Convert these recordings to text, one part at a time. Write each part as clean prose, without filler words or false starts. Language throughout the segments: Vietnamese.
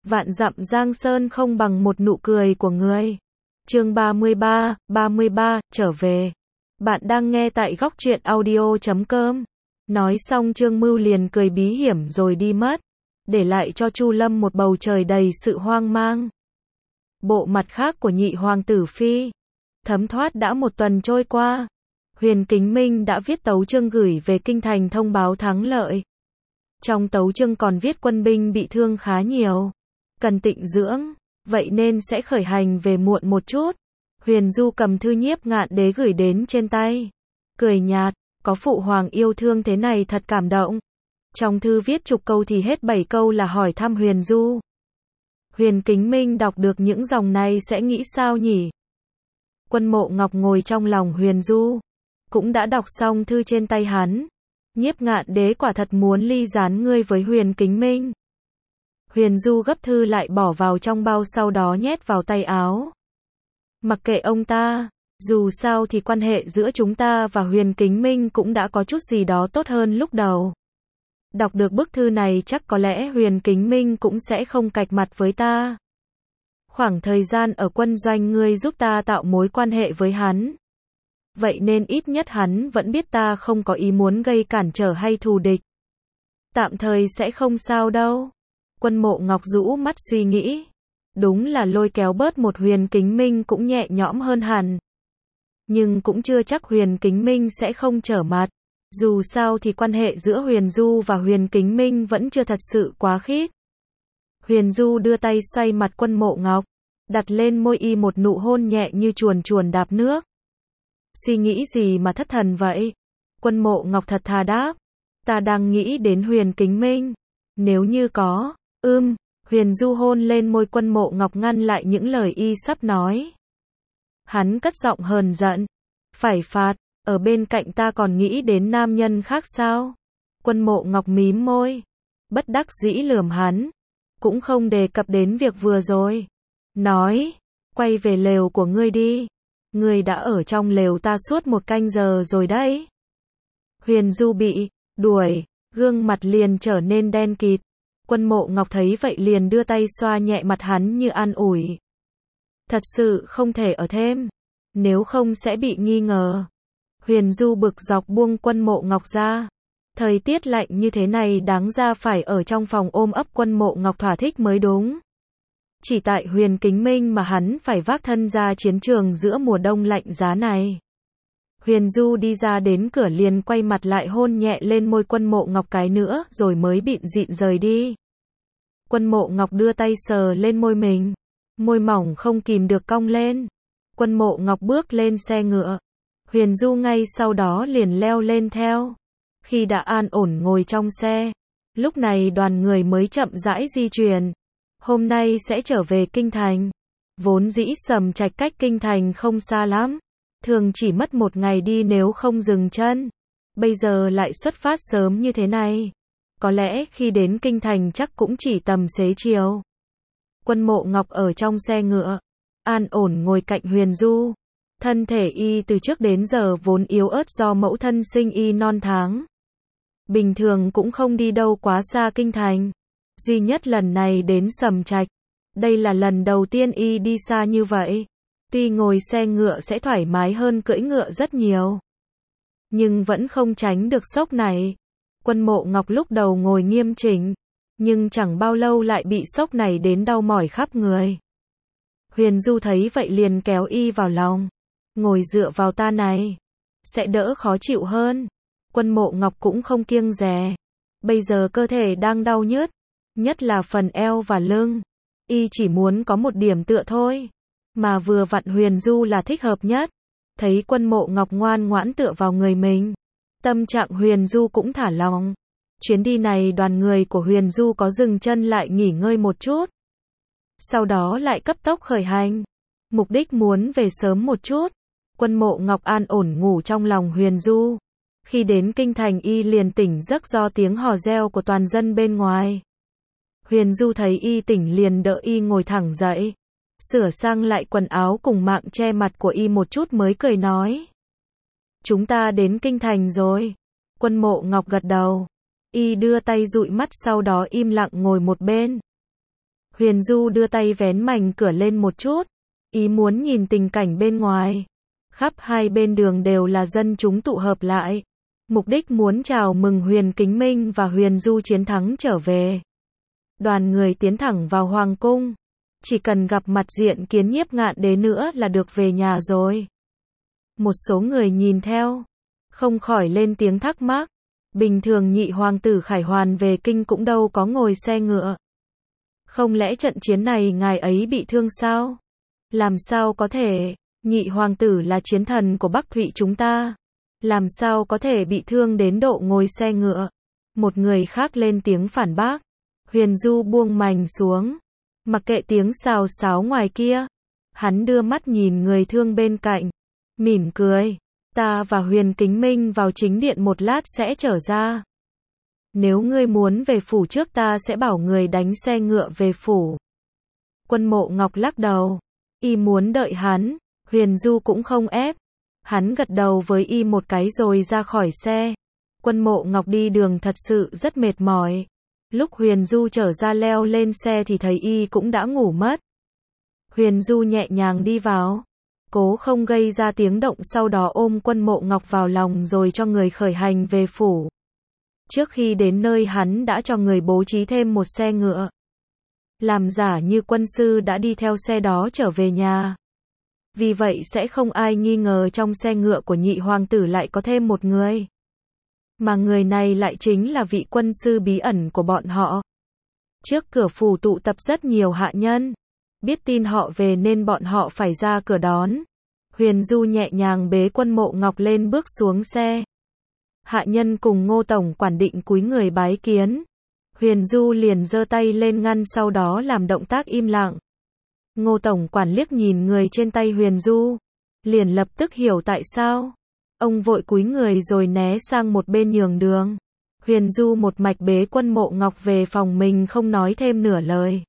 Vạn dặm giang sơn không bằng một nụ cười của người. Chương 33, trở về. Bạn đang nghe tại góc truyện audio.com. Nói xong Trương Mưu liền cười bí hiểm rồi đi mất, để lại cho Chu Lâm một bầu trời đầy sự hoang mang. Bộ mặt khác của nhị hoàng tử phi. Thấm thoát đã một tuần trôi qua. Huyền Kính Minh đã viết tấu chương gửi về kinh thành thông báo thắng lợi. Trong tấu chương còn viết quân binh bị thương khá nhiều, cần tịnh dưỡng, vậy nên sẽ khởi hành về muộn một chút. Huyền Du cầm thư Nhiếp Ngạn Đế gửi đến trên tay, cười nhạt, có phụ hoàng yêu thương thế này thật cảm động. Trong thư viết chục câu thì hết 7 câu là hỏi thăm Huyền Du. Huyền Kính Minh đọc được những dòng này sẽ nghĩ sao nhỉ? Quân Mộ Ngọc ngồi trong lòng Huyền Du, cũng đã đọc xong thư trên tay hắn. Nhiếp Ngạn Đế quả thật muốn ly gián ngươi với Huyền Kính Minh. Huyền Du gấp thư lại bỏ vào trong bao, sau đó nhét vào tay áo. Mặc kệ ông ta, dù sao thì quan hệ giữa chúng ta và Huyền Kính Minh cũng đã có chút gì đó tốt hơn lúc đầu. Đọc được bức thư này chắc có lẽ Huyền Kính Minh cũng sẽ không cạch mặt với ta. Khoảng thời gian ở quân doanh ngươi giúp ta tạo mối quan hệ với hắn, vậy nên ít nhất hắn vẫn biết ta không có ý muốn gây cản trở hay thù địch. Tạm thời sẽ không sao đâu. Quân Mộ Ngọc rũ mắt suy nghĩ. Đúng là lôi kéo bớt một Huyền Kính Minh cũng nhẹ nhõm hơn hẳn. Nhưng cũng chưa chắc Huyền Kính Minh sẽ không trở mặt. Dù sao thì quan hệ giữa Huyền Du và Huyền Kính Minh vẫn chưa thật sự quá khít. Huyền Du đưa tay xoay mặt Quân Mộ Ngọc, đặt lên môi y một nụ hôn nhẹ như chuồn chuồn đạp nước. Suy nghĩ gì mà thất thần vậy? Quân Mộ Ngọc thật thà đáp. Ta đang nghĩ đến Huyền Kính Minh. Nếu như có, Huyền Du hôn lên môi Quân Mộ Ngọc ngăn lại những lời y sắp nói. Hắn cất giọng hờn giận. Phải phạt, ở bên cạnh ta còn nghĩ đến nam nhân khác sao? Quân Mộ Ngọc mím môi, bất đắc dĩ lườm hắn. Cũng không đề cập đến việc vừa rồi. Nói, quay về lều của ngươi đi. Ngươi đã ở trong lều ta suốt 1 canh giờ rồi đấy. Huyền Du bị đuổi, gương mặt liền trở nên đen kịt. Quân Mộ Ngọc thấy vậy liền đưa tay xoa nhẹ mặt hắn như an ủi. Thật sự không thể ở thêm, nếu không sẽ bị nghi ngờ. Huyền Du bực dọc buông Quân Mộ Ngọc ra. Thời tiết lạnh như thế này đáng ra phải ở trong phòng ôm ấp Quân Mộ Ngọc thỏa thích mới đúng. Chỉ tại Huyền Kính Minh mà hắn phải vác thân ra chiến trường giữa mùa đông lạnh giá này. Huyền Du đi ra đến cửa liền quay mặt lại hôn nhẹ lên môi Quân Mộ Ngọc cái nữa rồi mới bịn dịn rời đi. Quân Mộ Ngọc đưa tay sờ lên môi mình, môi mỏng không kìm được cong lên. Quân Mộ Ngọc bước lên xe ngựa. Huyền Du ngay sau đó liền leo lên theo. Khi đã an ổn ngồi trong xe, lúc này đoàn người mới chậm rãi di chuyển. Hôm nay sẽ trở về kinh thành. Vốn dĩ Sầm Trạch cách kinh thành không xa lắm, thường chỉ mất 1 ngày đi nếu không dừng chân. Bây giờ lại xuất phát sớm như thế này, có lẽ khi đến kinh thành chắc cũng chỉ tầm xế chiều. Quân Mộ Ngọc ở trong xe ngựa, an ổn ngồi cạnh Huyền Du. Thân thể y từ trước đến giờ vốn yếu ớt do mẫu thân sinh y non tháng. Bình thường cũng không đi đâu quá xa kinh thành. Duy nhất lần này đến Sầm Trạch. Đây là lần đầu tiên y đi xa như vậy. Tuy ngồi xe ngựa sẽ thoải mái hơn cưỡi ngựa rất nhiều, nhưng vẫn không tránh được sốc này. Quân Mộ Ngọc lúc đầu ngồi nghiêm chỉnh, nhưng chẳng bao lâu lại bị sốc này đến đau mỏi khắp người. Huyền Du thấy vậy liền kéo y vào lòng. Ngồi dựa vào ta này, sẽ đỡ khó chịu hơn. Quân Mộ Ngọc cũng không kiêng dè. Bây giờ cơ thể đang đau nhức, nhất là phần eo và lưng. Y chỉ muốn có một điểm tựa thôi, mà vừa vặn Huyền Du là thích hợp nhất. Thấy Quân Mộ Ngọc ngoan ngoãn tựa vào người mình, tâm trạng Huyền Du cũng thả lỏng. Chuyến đi này đoàn người của Huyền Du có dừng chân lại nghỉ ngơi một chút, sau đó lại cấp tốc khởi hành. Mục đích muốn về sớm một chút. Quân Mộ Ngọc an ổn ngủ trong lòng Huyền Du. Khi đến kinh thành y liền tỉnh giấc do tiếng hò reo của toàn dân bên ngoài. Huyền Du thấy y tỉnh liền đỡ y ngồi thẳng dậy, sửa sang lại quần áo cùng mạng che mặt của y một chút mới cười nói. Chúng ta đến kinh thành rồi. Quân Mộ Ngọc gật đầu. Y đưa tay dụi mắt sau đó im lặng ngồi một bên. Huyền Du đưa tay vén mảnh cửa lên một chút, ý muốn nhìn tình cảnh bên ngoài. Khắp hai bên đường đều là dân chúng tụ hợp lại, mục đích muốn chào mừng Huyền Kính Minh và Huyền Du chiến thắng trở về. Đoàn người tiến thẳng vào Hoàng cung, chỉ cần gặp mặt Diện Kiến Nhiếp Ngạn Đế nữa là được về nhà rồi. Một số người nhìn theo, không khỏi lên tiếng thắc mắc, bình thường nhị hoàng tử Khải Hoàn về kinh cũng đâu có ngồi xe ngựa. Không lẽ trận chiến này ngài ấy bị thương sao? Làm sao có thể, nhị hoàng tử là chiến thần của Bắc Thụy chúng ta. Làm sao có thể bị thương đến độ ngồi xe ngựa? Một người khác lên tiếng phản bác. Huyền Du buông mành xuống, mặc kệ tiếng xào xáo ngoài kia. Hắn đưa mắt nhìn người thương bên cạnh, mỉm cười. Ta và Huyền Kính Minh vào chính điện một lát sẽ trở ra. Nếu ngươi muốn về phủ trước ta sẽ bảo người đánh xe ngựa về phủ. Quân Mộ Ngọc lắc đầu. Y muốn đợi hắn, Huyền Du cũng không ép. Hắn gật đầu với Y một cái rồi ra khỏi xe. Quân Mộ Ngọc đi đường thật sự rất mệt mỏi. Lúc Huyền Du trở ra leo lên xe thì thấy Y cũng đã ngủ mất. Huyền Du nhẹ nhàng đi vào, cố không gây ra tiếng động, sau đó ôm Quân Mộ Ngọc vào lòng rồi cho người khởi hành về phủ. Trước khi đến nơi hắn đã cho người bố trí thêm một xe ngựa, làm giả như quân sư đã đi theo xe đó trở về nhà. Vì vậy sẽ không ai nghi ngờ trong xe ngựa của nhị hoàng tử lại có thêm một người. Mà người này lại chính là vị quân sư bí ẩn của bọn họ. Trước cửa phủ tụ tập rất nhiều hạ nhân. Biết tin họ về nên bọn họ phải ra cửa đón. Huyền Du nhẹ nhàng bế Quân Mộ Ngọc lên bước xuống xe. Hạ nhân cùng Ngô tổng quản định cúi người bái kiến. Huyền Du liền giơ tay lên ngăn, sau đó làm động tác im lặng. Ngô tổng quản liếc nhìn người trên tay Huyền Du, liền lập tức hiểu tại sao. Ông vội cúi người rồi né sang một bên nhường đường. Huyền Du một mạch bế Quân Mộ Ngọc về phòng mình, không nói thêm nửa lời.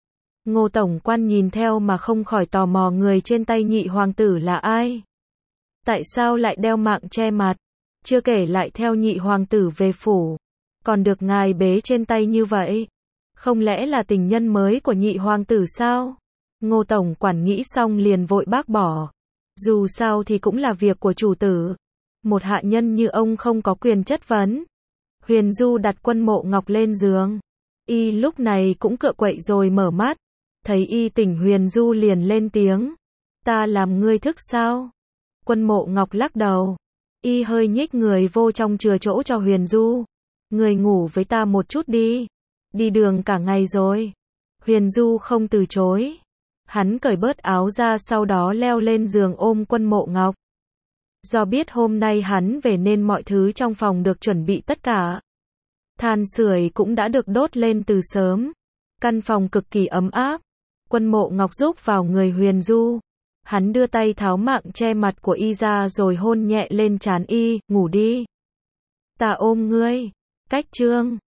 Ngô tổng quan nhìn theo mà không khỏi tò mò người trên tay nhị hoàng tử là ai. Tại sao lại đeo mạng che mặt? Chưa kể lại theo nhị hoàng tử về phủ, còn được ngài bế trên tay như vậy. Không lẽ là tình nhân mới của nhị hoàng tử sao? Ngô tổng quản nghĩ xong liền vội bác bỏ. Dù sao thì cũng là việc của chủ tử. Một hạ nhân như ông không có quyền chất vấn. Huyền Du đặt Quân Mộ Ngọc lên giường. Y lúc này cũng cựa quậy rồi mở mắt. Thấy Y tỉnh, Huyền Du liền lên tiếng. Ta làm ngươi thức sao? Quân Mộ Ngọc lắc đầu. Y hơi nhích người vô trong chừa chỗ cho Huyền Du. Người ngủ với ta một chút đi. Đi đường cả ngày rồi. Huyền Du không từ chối. Hắn cởi bớt áo ra, sau đó leo lên giường ôm Quân Mộ Ngọc. Do biết hôm nay hắn về nên mọi thứ trong phòng được chuẩn bị tất cả. Than sưởi cũng đã được đốt lên từ sớm. Căn phòng cực kỳ ấm áp. Quân Mộ Ngọc rúc vào người Huyền Du. Hắn đưa tay tháo mạng che mặt của Y ra rồi hôn nhẹ lên trán Y, ngủ đi. Ta ôm ngươi. Cách chương